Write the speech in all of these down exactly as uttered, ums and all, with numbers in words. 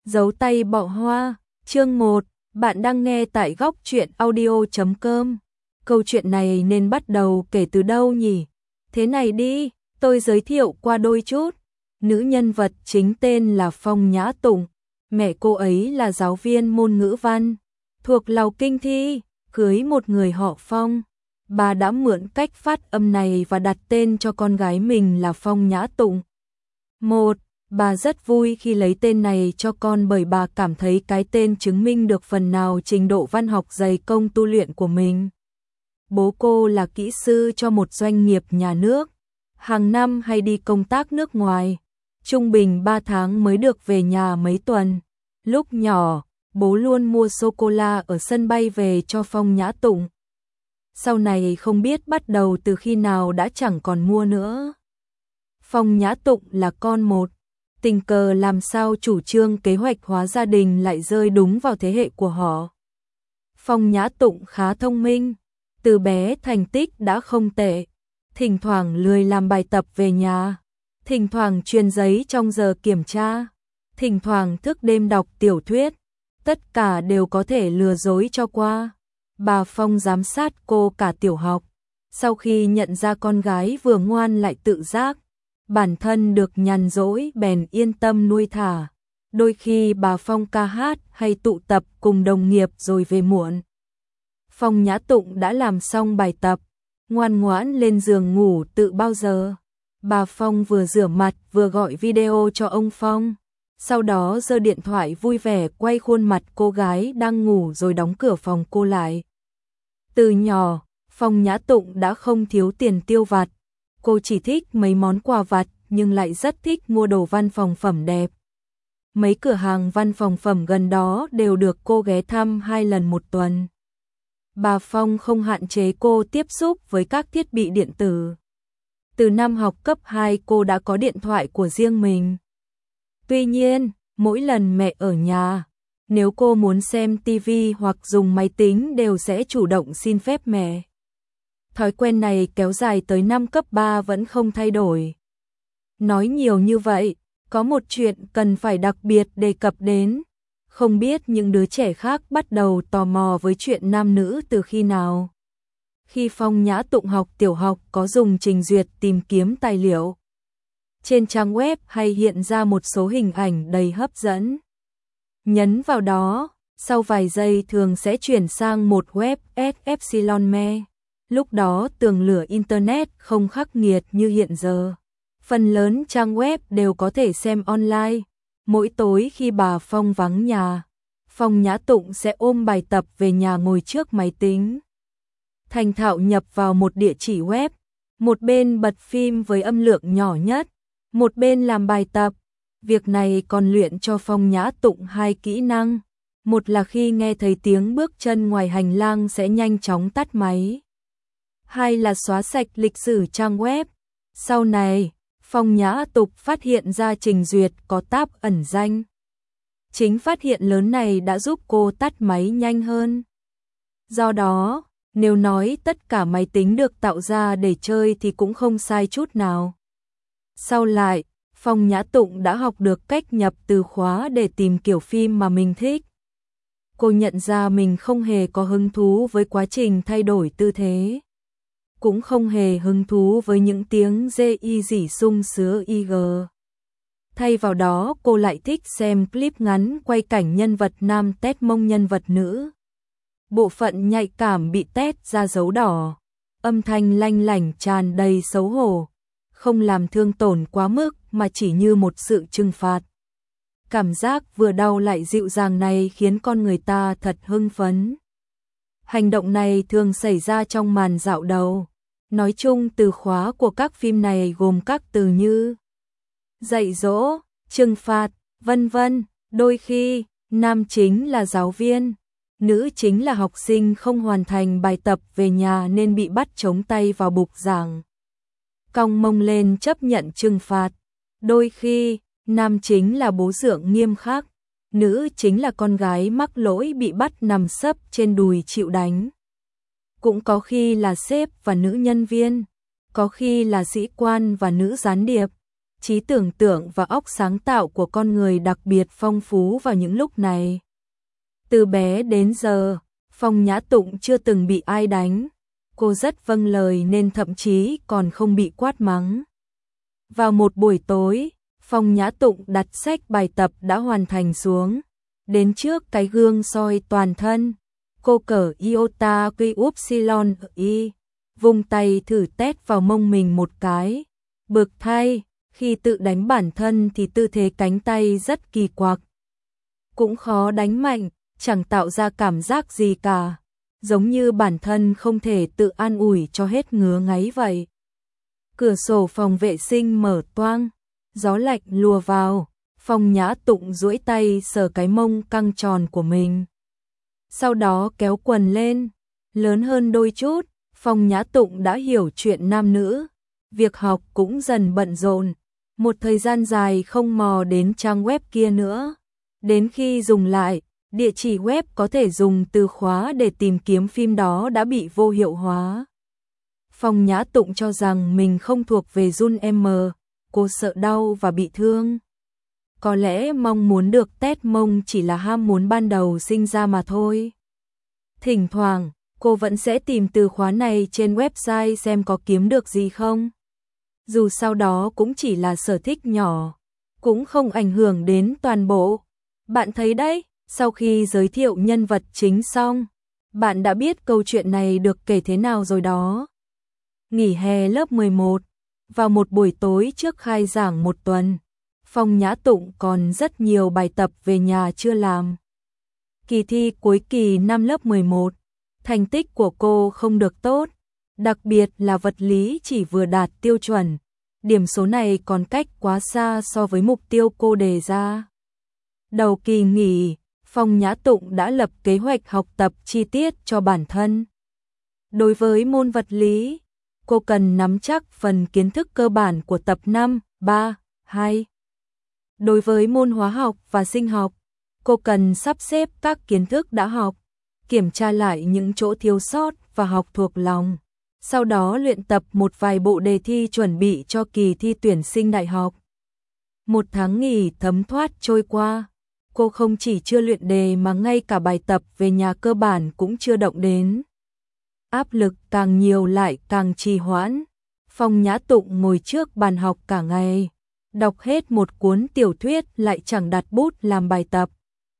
Giấu tay bỏ hoa, chương một, bạn đang nghe tại góc truyện audio chấm com. Câu chuyện này nên bắt đầu kể từ đâu nhỉ? Thế này đi, tôi giới thiệu qua đôi chút. Nữ nhân vật chính tên là Phong Nhã Tụng, mẹ cô ấy là giáo viên môn ngữ văn, thuộc Lào Kinh Thi, cưới một người họ Phong. Bà đã mượn cách phát âm này và đặt tên cho con gái mình là Phong Nhã Tụng. Một, bà rất vui khi lấy tên này cho con bởi bà cảm thấy cái tên chứng minh được phần nào trình độ văn học dày công tu luyện của mình. Bố cô là kỹ sư cho một doanh nghiệp nhà nước, hàng năm hay đi công tác nước ngoài, trung bình ba tháng mới được về nhà mấy tuần. Lúc nhỏ, bố luôn mua sô-cô-la ở sân bay về cho Phong Nhã Tụng. Sau này không biết bắt đầu từ khi nào đã chẳng còn mua nữa. Phong Nhã Tụng là con một, tình cờ làm sao chủ trương kế hoạch hóa gia đình lại rơi đúng vào thế hệ của họ. Phong Nhã Tụng khá thông minh, từ bé thành tích đã không tệ, thỉnh thoảng lười làm bài tập về nhà, thỉnh thoảng truyền giấy trong giờ kiểm tra, thỉnh thoảng thức đêm đọc tiểu thuyết, tất cả đều có thể lừa dối cho qua. Bà Phong giám sát cô cả tiểu học, sau khi nhận ra con gái vừa ngoan lại tự giác, bản thân được nhàn rỗi bèn yên tâm nuôi thả. Đôi khi bà Phong ca hát hay tụ tập cùng đồng nghiệp rồi về muộn. Phong Nhã Tụng đã làm xong bài tập, ngoan ngoãn lên giường ngủ tự bao giờ. Bà Phong vừa rửa mặt vừa gọi video cho ông Phong, sau đó giơ điện thoại vui vẻ quay khuôn mặt cô gái đang ngủ rồi đóng cửa phòng cô lại. Từ nhỏ, Phong Nhã Tụng đã không thiếu tiền tiêu vặt. Cô chỉ thích mấy món quà vặt nhưng lại rất thích mua đồ văn phòng phẩm đẹp. Mấy cửa hàng văn phòng phẩm gần đó đều được cô ghé thăm hai lần một tuần. Bà Phong không hạn chế cô tiếp xúc với các thiết bị điện tử. Từ năm học cấp hai cô đã có điện thoại của riêng mình. Tuy nhiên, mỗi lần mẹ ở nhà, nếu cô muốn xem ti vi hoặc dùng máy tính đều sẽ chủ động xin phép mẹ. Thói quen này kéo dài tới năm cấp ba vẫn không thay đổi. Nói nhiều như vậy, có một chuyện cần phải đặc biệt đề cập đến. Không biết những đứa trẻ khác bắt đầu tò mò với chuyện nam nữ từ khi nào. Khi Phong Nhã Tụng học tiểu học có dùng trình duyệt tìm kiếm tài liệu. Trên trang web hay hiện ra một số hình ảnh đầy hấp dẫn. Nhấn vào đó, sau vài giây thường sẽ chuyển sang một web S Epsilon Me. Lúc đó tường lửa Internet không khắc nghiệt như hiện giờ. Phần lớn trang web đều có thể xem online. Mỗi tối khi bà Phong vắng nhà, Phong Nhã Tụng sẽ ôm bài tập về nhà ngồi trước máy tính. Thành thạo nhập vào một địa chỉ web, một bên bật phim với âm lượng nhỏ nhất, một bên làm bài tập. Việc này còn luyện cho Phong Nhã Tụng hai kỹ năng. Một là khi nghe thấy tiếng bước chân ngoài hành lang sẽ nhanh chóng tắt máy. Hai là xóa sạch lịch sử trang web. Sau này, Phong Nhã Tụng phát hiện ra trình duyệt có tab ẩn danh. Chính phát hiện lớn này đã giúp cô tắt máy nhanh hơn. Do đó, nếu nói tất cả máy tính được tạo ra để chơi thì cũng không sai chút nào. Sau lại, Phong Nhã Tụng đã học được cách nhập từ khóa để tìm kiểu phim mà mình thích. Cô nhận ra mình không hề có hứng thú với quá trình thay đổi tư thế. Cũng không hề hứng thú với những tiếng dê y rỉ sung sứa i giê. Thay vào đó cô lại thích xem clip ngắn quay cảnh nhân vật nam tét mông nhân vật nữ. Bộ phận nhạy cảm bị tét ra dấu đỏ, âm thanh lanh lảnh tràn đầy xấu hổ, không làm thương tổn quá mức mà chỉ như một sự trừng phạt. Cảm giác vừa đau lại dịu dàng này khiến con người ta thật hưng phấn. Hành động này thường xảy ra trong màn dạo đầu. Nói chung từ khóa của các phim này gồm các từ như dạy dỗ, trừng phạt, vân vân. Đôi khi, nam chính là giáo viên, nữ chính là học sinh không hoàn thành bài tập về nhà nên bị bắt chống tay vào bục giảng. Cong mông lên chấp nhận trừng phạt. Đôi khi, nam chính là bố dượng nghiêm khắc, nữ chính là con gái mắc lỗi bị bắt nằm sấp trên đùi chịu đánh. Cũng có khi là sếp và nữ nhân viên, có khi là sĩ quan và nữ gián điệp, trí tưởng tượng và óc sáng tạo của con người đặc biệt phong phú vào những lúc này. Từ bé đến giờ, Phong Nhã Tụng chưa từng bị ai đánh. Cô rất vâng lời nên thậm chí còn không bị quát mắng. Vào một buổi tối, Phong Nhã Tụng đặt sách bài tập đã hoàn thành xuống. Đến trước cái gương soi toàn thân. Cô cởi iota quy upsilon y. Vung tay thử tét vào mông mình một cái. Bực thay, khi tự đánh bản thân thì tư thế cánh tay rất kỳ quặc. Cũng khó đánh mạnh, chẳng tạo ra cảm giác gì cả. Giống như bản thân không thể tự an ủi cho hết ngứa ngáy vậy. Cửa sổ phòng vệ sinh mở toang, gió lạnh lùa vào. Phong Nhã Tụng duỗi tay sờ cái mông căng tròn của mình. Sau đó kéo quần lên, lớn hơn đôi chút, Phong Nhã Tụng đã hiểu chuyện nam nữ. Việc học cũng dần bận rộn, một thời gian dài không mò đến trang web kia nữa. Đến khi dùng lại, địa chỉ web có thể dùng từ khóa để tìm kiếm phim đó đã bị vô hiệu hóa. Phong Nhã Tụng cho rằng mình không thuộc về Jun M, cô sợ đau và bị thương. Có lẽ mong muốn được tét mông chỉ là ham muốn ban đầu sinh ra mà thôi. Thỉnh thoảng, cô vẫn sẽ tìm từ khóa này trên website xem có kiếm được gì không. Dù sau đó cũng chỉ là sở thích nhỏ, cũng không ảnh hưởng đến toàn bộ. Bạn thấy đấy, sau khi giới thiệu nhân vật chính xong, bạn đã biết câu chuyện này được kể thế nào rồi đó. Nghỉ hè lớp mười một, vào một buổi tối trước khai giảng một tuần, Phong Nhã Tụng còn rất nhiều bài tập về nhà chưa làm. Kỳ thi cuối kỳ năm lớp mười một, thành tích của cô không được tốt, đặc biệt là vật lý chỉ vừa đạt tiêu chuẩn. Điểm số này còn cách quá xa so với mục tiêu cô đề ra. Đầu kỳ nghỉ, Phong Nhã Tụng đã lập kế hoạch học tập chi tiết cho bản thân. Đối với môn vật lý, cô cần nắm chắc phần kiến thức cơ bản của tập năm, ba, hai. Đối với môn hóa học và sinh học, cô cần sắp xếp các kiến thức đã học, kiểm tra lại những chỗ thiếu sót và học thuộc lòng. Sau đó luyện tập một vài bộ đề thi chuẩn bị cho kỳ thi tuyển sinh đại học. Một tháng nghỉ thấm thoát trôi qua, cô không chỉ chưa luyện đề mà ngay cả bài tập về nhà cơ bản cũng chưa động đến. Áp lực càng nhiều lại càng trì hoãn. Phong Nhã Tụng ngồi trước bàn học cả ngày, đọc hết một cuốn tiểu thuyết lại chẳng đặt bút làm bài tập.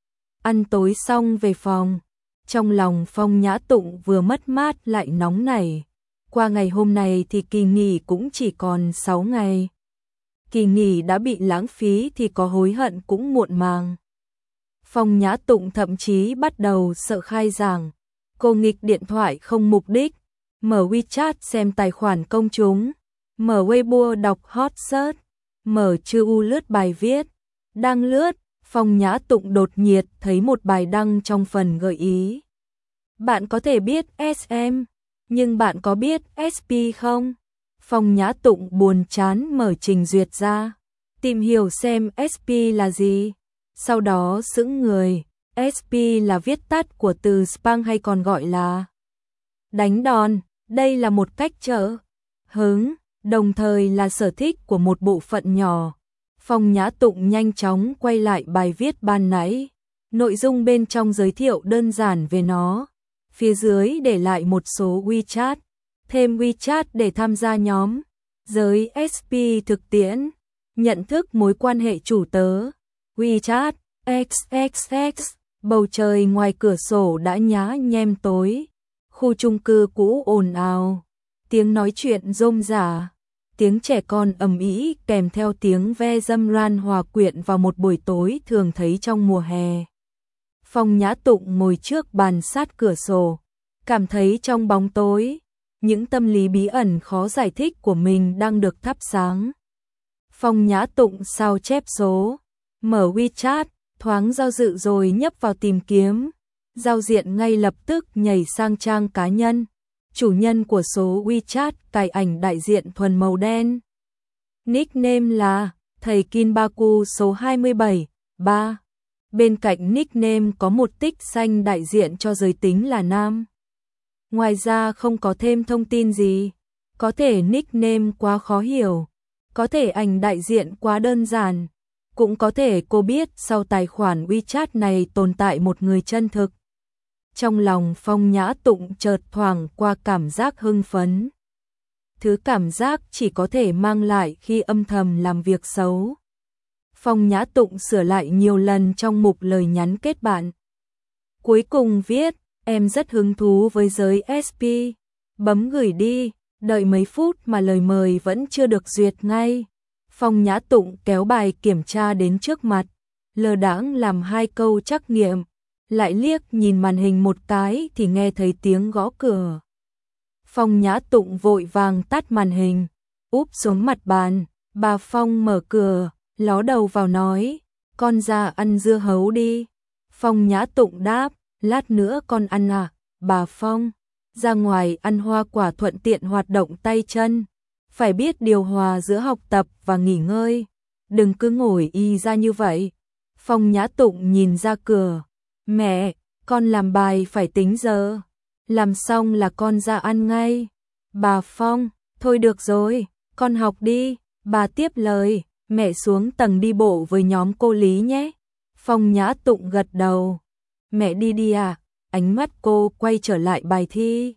Ăn tối xong về phòng, trong lòng Phong Nhã Tụng vừa mất mát lại nóng nảy. Qua ngày hôm nay thì kỳ nghỉ cũng chỉ còn sáu ngày. Kỳ nghỉ đã bị lãng phí thì có hối hận cũng muộn màng. Phong Nhã Tụng thậm chí bắt đầu sợ khai giảng. Cô nghịch điện thoại không mục đích, mở WeChat xem tài khoản công chúng, mở Weibo đọc hot search, mở chư u lướt bài viết. Đang lướt, Phong Nhã Tụng đột nhiệt thấy một bài đăng trong phần gợi ý. Bạn có thể biết ét em, nhưng bạn có biết ét pê không? Phong Nhã Tụng buồn chán mở trình duyệt ra, tìm hiểu xem ét pê là gì. Sau đó sững người, ét pê là viết tắt của từ spam hay còn gọi là đánh đòn. Đây là một cách trở hứng, đồng thời là sở thích của một bộ phận nhỏ. Phong Nhã Tụng nhanh chóng quay lại bài viết ban nãy. Nội dung bên trong giới thiệu đơn giản về nó. Phía dưới để lại một số WeChat. Thêm WeChat để tham gia nhóm. Giới ét pê thực tiễn. Nhận thức mối quan hệ chủ tớ. WeChat, ích ích ích. Bầu trời ngoài cửa sổ đã nhá nhem tối. Khu chung cư cũ ồn ào. Tiếng nói chuyện rôm rả. Tiếng trẻ con ầm ĩ kèm theo tiếng ve dâm ran hòa quyện vào một buổi tối thường thấy trong mùa hè. Phong Nhã Tụng ngồi trước bàn sát cửa sổ, cảm thấy trong bóng tối, những tâm lý bí ẩn khó giải thích của mình đang được thắp sáng. Phong Nhã Tụng sao chép số, mở WeChat, thoáng do dự rồi nhấp vào tìm kiếm. Giao diện ngay lập tức nhảy sang trang cá nhân. Chủ nhân của số WeChat cài ảnh đại diện thuần màu đen. Nickname là Thầy Kinbaku số hai mươi bảy, ba. Bên cạnh nickname có một tích xanh đại diện cho giới tính là nam. Ngoài ra không có thêm thông tin gì. Có thể nickname quá khó hiểu. Có thể ảnh đại diện quá đơn giản, cũng có thể cô biết sau tài khoản WeChat này tồn tại một người chân thực. Trong lòng Phong Nhã Tụng chợt thoảng qua cảm giác hưng phấn. Thứ cảm giác chỉ có thể mang lại khi âm thầm làm việc xấu. Phong Nhã Tụng sửa lại nhiều lần trong mục lời nhắn kết bạn. Cuối cùng viết, em rất hứng thú với giới ét pê. Bấm gửi đi, đợi mấy phút mà lời mời vẫn chưa được duyệt ngay. Phong Nhã Tụng kéo bài kiểm tra đến trước mặt, lơ đãng làm hai câu trắc nghiệm, lại liếc nhìn màn hình một cái thì nghe thấy tiếng gõ cửa. Phong Nhã Tụng vội vàng tắt màn hình, úp xuống mặt bàn, bà Phong mở cửa, ló đầu vào nói, con ra ăn dưa hấu đi. Phong Nhã Tụng đáp, lát nữa con ăn à, bà Phong. Ra ngoài ăn hoa quả thuận tiện hoạt động tay chân, phải biết điều hòa giữa học tập và nghỉ ngơi, đừng cứ ngồi y ra như vậy. Phong Nhã Tụng nhìn ra cửa, mẹ, con làm bài phải tính giờ, làm xong là con ra ăn ngay. Bà Phong, thôi được rồi, con học đi, bà tiếp lời, mẹ xuống tầng đi bộ với nhóm cô Lý nhé. Phong Nhã Tụng gật đầu, mẹ đi đi à, ánh mắt cô quay trở lại bài thi.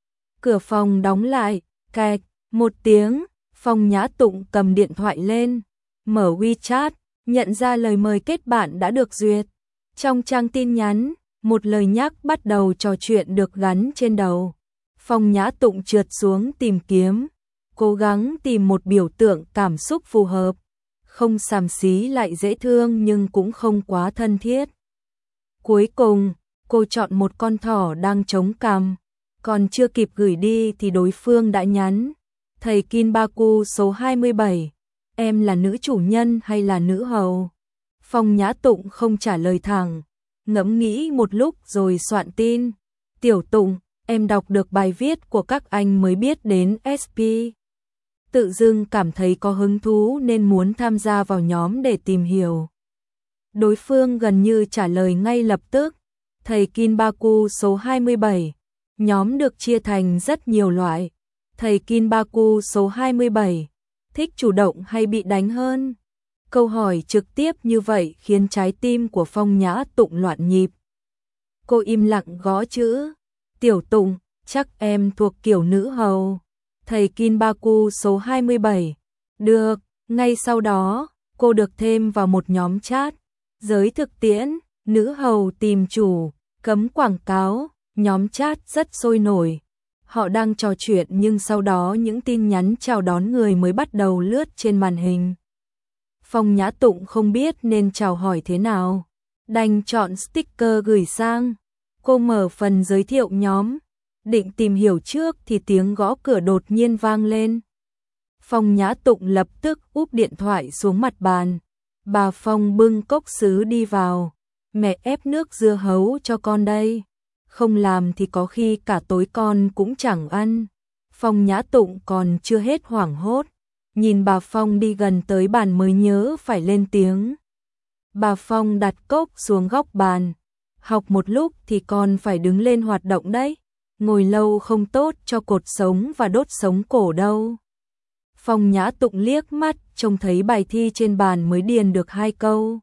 Cửa phòng đóng lại, cạch, một tiếng, Phong Nhã Tụng cầm điện thoại lên, mở WeChat, nhận ra lời mời kết bạn đã được duyệt. Trong trang tin nhắn, một lời nhắc bắt đầu trò chuyện được gắn trên đầu. Phong Nhã Tụng trượt xuống tìm kiếm, cố gắng tìm một biểu tượng cảm xúc phù hợp, không xàm xí lại dễ thương nhưng cũng không quá thân thiết. Cuối cùng, cô chọn một con thỏ đang chống cằm, còn chưa kịp gửi đi thì đối phương đã nhắn, thầy Kinbaku số hai mươi bảy, em là nữ chủ nhân hay là nữ hầu? Phong Nhã Tụng không trả lời thẳng, ngẫm nghĩ một lúc rồi soạn tin, Tiểu Tụng, em đọc được bài viết của các anh mới biết đến ét pê. Tự dưng cảm thấy có hứng thú nên muốn tham gia vào nhóm để tìm hiểu. Đối phương gần như trả lời ngay lập tức, thầy Kinbaku số hai mươi bảy, nhóm được chia thành rất nhiều loại. Thầy Kinbaku số hai mươi bảy, thích chủ động hay bị đánh hơn? Câu hỏi trực tiếp như vậy khiến trái tim của Phong Nhã Tụng loạn nhịp. Cô im lặng gõ chữ, Tiểu Tụng, chắc em thuộc kiểu nữ hầu. Thầy Kinbaku số hai mươi bảy, được, ngay sau đó, cô được thêm vào một nhóm chat. Giới thực tiễn, nữ hầu tìm chủ, cấm quảng cáo, nhóm chat rất sôi nổi. Họ đang trò chuyện nhưng sau đó những tin nhắn chào đón người mới bắt đầu lướt trên màn hình. Phong Nhã Tụng không biết nên chào hỏi thế nào, đành chọn sticker gửi sang. Cô mở phần giới thiệu nhóm, định tìm hiểu trước thì tiếng gõ cửa đột nhiên vang lên. Phong Nhã Tụng lập tức úp điện thoại xuống mặt bàn. Bà Phong bưng cốc sứ đi vào, mẹ ép nước dưa hấu cho con đây, không làm thì có khi cả tối con cũng chẳng ăn. Phong Nhã Tụng còn chưa hết hoảng hốt, nhìn bà Phong đi gần tới bàn mới nhớ phải lên tiếng. Bà Phong đặt cốc xuống góc bàn, học một lúc thì con phải đứng lên hoạt động đấy, ngồi lâu không tốt cho cột sống và đốt sống cổ đâu. Phong Nhã Tụng liếc mắt trông thấy bài thi trên bàn mới điền được hai câu,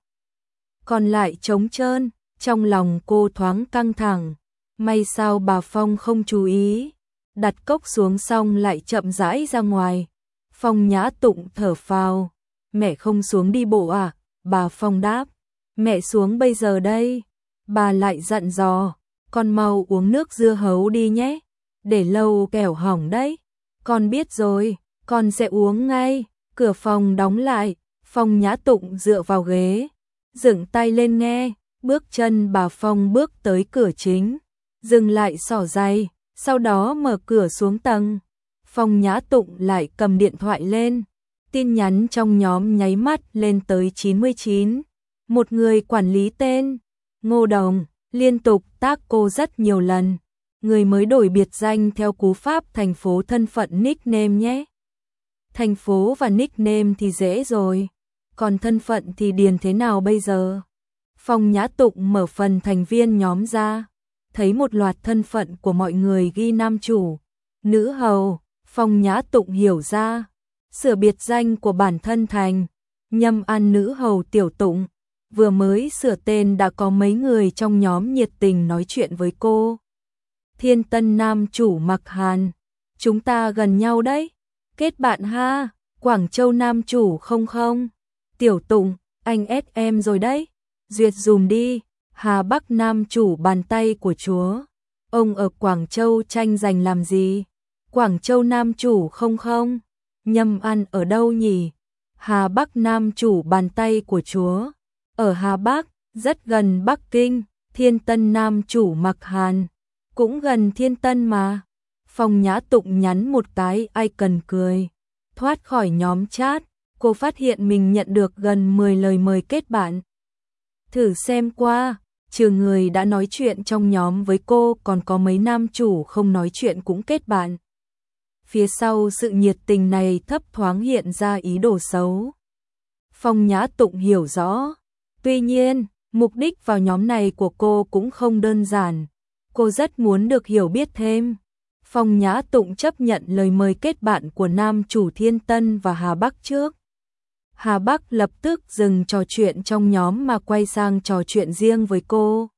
còn lại trống trơn, trong lòng cô thoáng căng thẳng. May sao bà Phong không chú ý, đặt cốc xuống xong lại chậm rãi ra ngoài. Phong Nhã Tụng thở phào, mẹ không xuống đi bộ à? Bà Phong đáp, mẹ xuống bây giờ đây. Bà lại dặn dò, con mau uống nước dưa hấu đi nhé, để lâu kẻo hỏng đấy. Con biết rồi, con sẽ uống ngay. Cửa phòng đóng lại, Phong Nhã Tụng dựa vào ghế, dựng tay lên nghe, bước chân bà Phong bước tới cửa chính, dừng lại xỏ giày, sau đó mở cửa xuống tầng. Phong Nhã Tụng lại cầm điện thoại lên, tin nhắn trong nhóm nháy mắt lên tới chín mươi chín. Một người quản lý tên Ngô Đồng liên tục tag cô rất nhiều lần, người mới đổi biệt danh theo cú pháp thành phố thân phận nickname nhé. Thành phố và nickname thì dễ rồi, còn thân phận thì điền thế nào bây giờ? Phong Nhã Tụng mở phần thành viên nhóm ra, thấy một loạt thân phận của mọi người ghi nam chủ, nữ hầu. Phong Nhã Tụng hiểu ra, sửa biệt danh của bản thân thành Nhâm An nữ hầu Tiểu Tụng. Vừa mới sửa tên đã có mấy người trong nhóm nhiệt tình nói chuyện với cô. Thiên Tân nam chủ Mặc Hàn, chúng ta gần nhau đấy, kết bạn ha. Quảng Châu nam chủ không không, Tiểu Tụng, anh ép em rồi đấy, duyệt dùm đi. Hà Bắc nam chủ bàn tay của chúa, ông ở Quảng Châu tranh giành làm gì? Quảng Châu nam chủ không không, Nhâm An ở đâu nhỉ? Hà Bắc nam chủ bàn tay của chúa, ở Hà Bắc, rất gần Bắc Kinh. Thiên Tân nam chủ Mặc Hàn, cũng gần Thiên Tân mà. Phong Nhã Tụng nhắn một cái icon cười, thoát khỏi nhóm chat, cô phát hiện mình nhận được gần mười lời mời kết bạn. Thử xem qua, trừ người đã nói chuyện trong nhóm với cô còn có mấy nam chủ không nói chuyện cũng kết bạn. Phía sau sự nhiệt tình này thấp thoáng hiện ra ý đồ xấu. Phong Nhã Tụng hiểu rõ, tuy nhiên, mục đích vào nhóm này của cô cũng không đơn giản. Cô rất muốn được hiểu biết thêm. Phong Nhã Tụng chấp nhận lời mời kết bạn của nam chủ Thiên Tân và Hà Bắc trước. Hà Bắc lập tức dừng trò chuyện trong nhóm mà quay sang trò chuyện riêng với cô.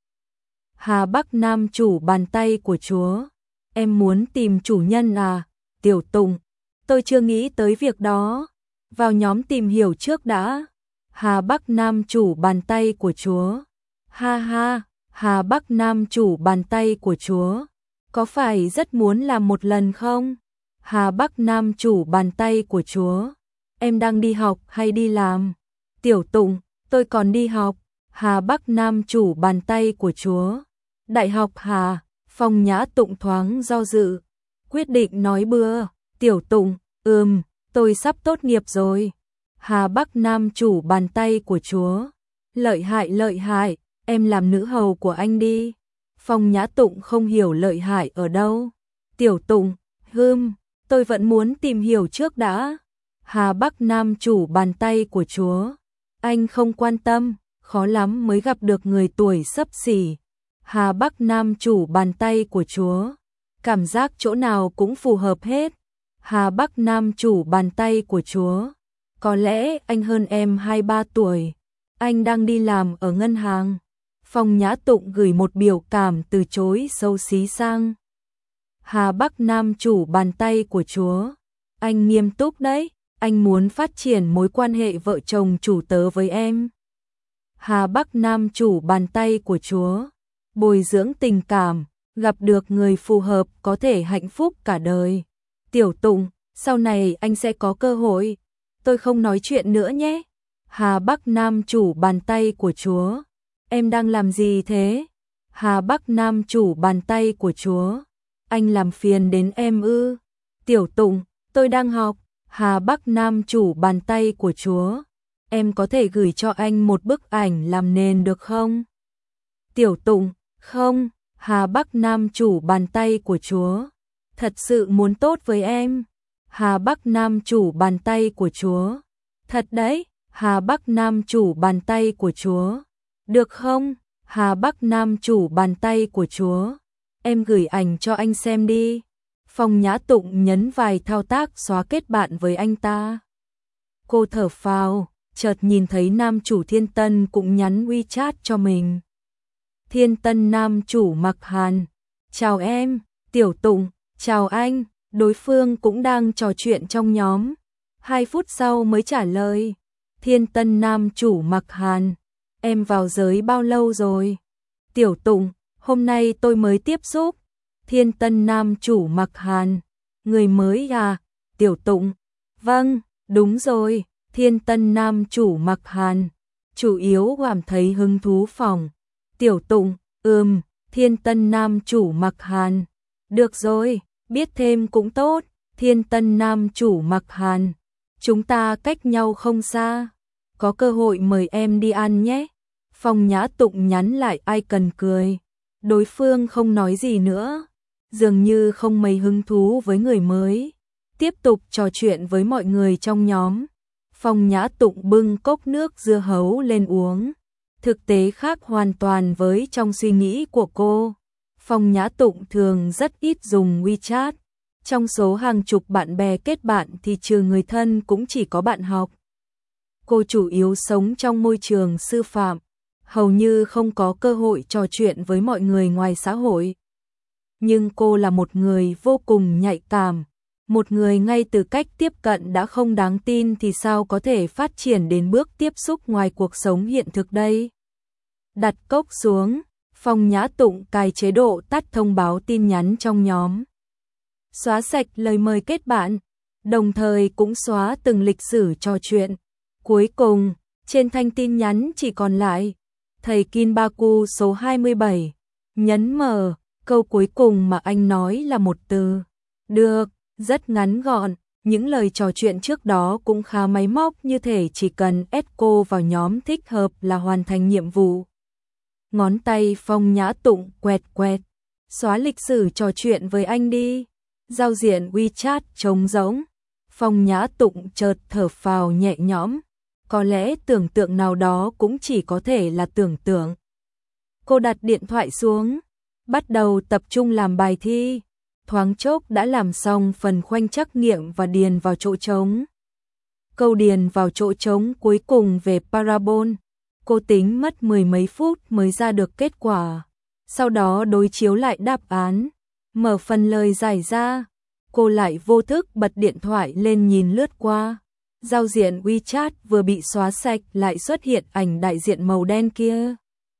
Hà Bắc nam chủ bàn tay của chúa, em muốn tìm chủ nhân à? Tiểu Tụng, tôi chưa nghĩ tới việc đó, vào nhóm tìm hiểu trước đã. Hà Bắc nam chủ bàn tay của chúa, ha ha. Hà Bắc nam chủ bàn tay của chúa, có phải rất muốn làm một lần không? Hà Bắc nam chủ bàn tay của chúa, em đang đi học hay đi làm? Tiểu Tụng, tôi còn đi học. Hà Bắc nam chủ bàn tay của chúa, đại học Hà. Phong Nhã Tụng thoáng do dự, quyết định nói bừa. Tiểu Tụng, ừm, tôi sắp tốt nghiệp rồi. Hà Bắc nam chủ bàn tay của chúa, lợi hại lợi hại, em làm nữ hầu của anh đi. Phong Nhã Tụng không hiểu lợi hại ở đâu. Tiểu Tụng, hừm, tôi vẫn muốn tìm hiểu trước đã. Hà Bắc nam chủ bàn tay của chúa, anh không quan tâm, khó lắm mới gặp được người tuổi xấp xỉ. Hà Bắc nam chủ bàn tay của chúa, cảm giác chỗ nào cũng phù hợp hết. Hà Bắc nam chủ bàn tay của chúa, có lẽ anh hơn em hai ba tuổi, anh đang đi làm ở ngân hàng. Phong Nhã Tụng gửi một biểu cảm từ chối xấu xí sang Hà Bắc nam chủ bàn tay của chúa, anh nghiêm túc đấy, anh muốn phát triển mối quan hệ vợ chồng chủ tớ với em. Hà Bắc nam chủ bàn tay của chúa, bồi dưỡng tình cảm, gặp được người phù hợp có thể hạnh phúc cả đời. Tiểu Tụng, sau này anh sẽ có cơ hội, tôi không nói chuyện nữa nhé. Hà Bắc nam chủ bàn tay của chúa, em đang làm gì thế? Hà Bắc nam chủ bàn tay của chúa, anh làm phiền đến em ư? Tiểu Tụng, tôi đang học. Hà Bắc nam chủ bàn tay của chúa, em có thể gửi cho anh một bức ảnh làm nền được không? Tiểu Tụng, không. Hà Bắc nam chủ bàn tay của chúa, thật sự muốn tốt với em. Hà Bắc nam chủ bàn tay của chúa, thật đấy. Hà Bắc nam chủ bàn tay của chúa, được không? Hà Bắc nam chủ bàn tay của chúa, em gửi ảnh cho anh xem đi. Phong Nhã Tụng nhấn vài thao tác xóa kết bạn với anh ta. Cô thở phào, chợt nhìn thấy nam chủ Thiên Tân cũng nhắn WeChat cho mình. Thiên Tân nam chủ Mặc Hàn, chào em. Tiểu Tụng, chào anh. Đối phương cũng đang trò chuyện trong nhóm. Hai phút sau mới trả lời. Thiên Tân nam chủ Mặc Hàn, em vào giới bao lâu rồi? Tiểu Tụng, hôm nay tôi mới tiếp xúc. Thiên Tân nam chủ Mặc Hàn, người mới à? Tiểu Tụng, vâng, đúng rồi. Thiên Tân nam chủ Mặc Hàn, chủ yếu cảm thấy hứng thú phòng. Tiểu Tụng, ừm. Thiên Tân nam chủ Mặc Hàn, được rồi, biết thêm cũng tốt. Thiên Tân nam chủ Mặc Hàn, chúng ta cách nhau không xa, có cơ hội mời em đi ăn nhé. Phong Nhã Tụng nhắn lại icon cười. Đối phương không nói gì nữa, dường như không mấy hứng thú với người mới. Tiếp tục trò chuyện với mọi người trong nhóm. Phong Nhã Tụng bưng cốc nước dưa hấu lên uống. Thực tế khác hoàn toàn với trong suy nghĩ của cô. Phong Nhã Tụng thường rất ít dùng WeChat. Trong số hàng chục bạn bè kết bạn thì trừ người thân cũng chỉ có bạn học. Cô chủ yếu sống trong môi trường sư phạm, hầu như không có cơ hội trò chuyện với mọi người ngoài xã hội. Nhưng cô là một người vô cùng nhạy cảm, một người ngay từ cách tiếp cận đã không đáng tin thì sao có thể phát triển đến bước tiếp xúc ngoài cuộc sống hiện thực đây. Đặt cốc xuống, Phong Nhã Tụng cài chế độ tắt thông báo tin nhắn trong nhóm. Xóa sạch lời mời kết bạn, đồng thời cũng xóa từng lịch sử trò chuyện. Cuối cùng, trên thanh tin nhắn chỉ còn lại thầy Kinbaku số hai mươi bảy, nhấn mở, câu cuối cùng mà anh nói là một từ. Được, rất ngắn gọn, những lời trò chuyện trước đó cũng khá máy móc như thể chỉ cần echo vào nhóm thích hợp là hoàn thành nhiệm vụ. Ngón tay Phong Nhã Tụng quẹt quẹt, xóa lịch sử trò chuyện với anh đi. Giao diện WeChat trống rỗng, Phong Nhã Tụng chợt thở phào nhẹ nhõm. Có lẽ tưởng tượng nào đó cũng chỉ có thể là tưởng tượng. Cô đặt điện thoại xuống, bắt đầu tập trung làm bài thi. Thoáng chốc đã làm xong phần khoanh trắc nghiệm và điền vào chỗ trống. Câu điền vào chỗ trống cuối cùng về parabol. Cô tính mất mười mấy phút mới ra được kết quả. Sau đó đối chiếu lại đáp án. Mở phần lời giải ra. Cô lại vô thức bật điện thoại lên nhìn lướt qua. Giao diện WeChat vừa bị xóa sạch lại xuất hiện ảnh đại diện màu đen kia.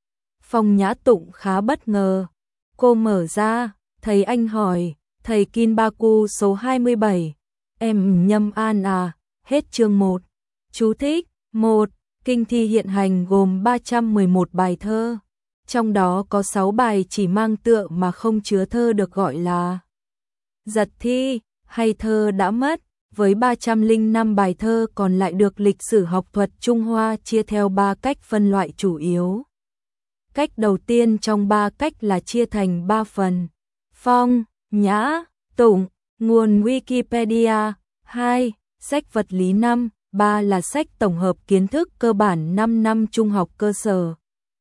Phong Nhã Tụng khá bất ngờ. Cô mở ra, thấy anh hỏi, thầy Kinbaku số hai mươi bảy, em Nhâm An à, hết chương một. Chú thích, một. Kinh thi hiện hành gồm ba trăm mười một bài thơ. Trong đó có sáu bài chỉ mang tựa mà không chứa thơ được gọi là giật thi, hay thơ đã mất. Với ba trăm lẻ năm bài thơ còn lại được lịch sử học thuật Trung Hoa chia theo ba cách phân loại chủ yếu. Cách đầu tiên trong ba cách là chia thành ba phần. Phong, Nhã, Tụng, nguồn Wikipedia. Hai. Sách vật lý năm. Ba là sách tổng hợp kiến thức cơ bản năm năm trung học cơ sở.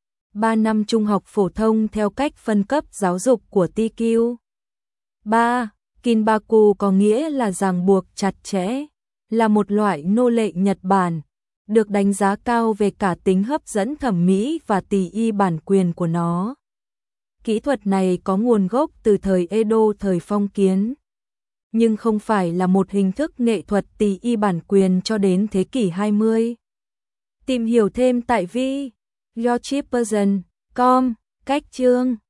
Ba năm trung học phổ thông theo cách phân cấp giáo dục của tê quy. Ba. Kinbaku có nghĩa là ràng buộc chặt chẽ, là một loại nô lệ Nhật Bản, được đánh giá cao về cả tính hấp dẫn thẩm mỹ và tỷ y bản quyền của nó. Kỹ thuật này có nguồn gốc từ thời Edo thời phong kiến, nhưng không phải là một hình thức nghệ thuật tỷ y bản quyền cho đến thế kỷ hai mươi. Tìm hiểu thêm tại vi, your cheap version chấm com, cách chương.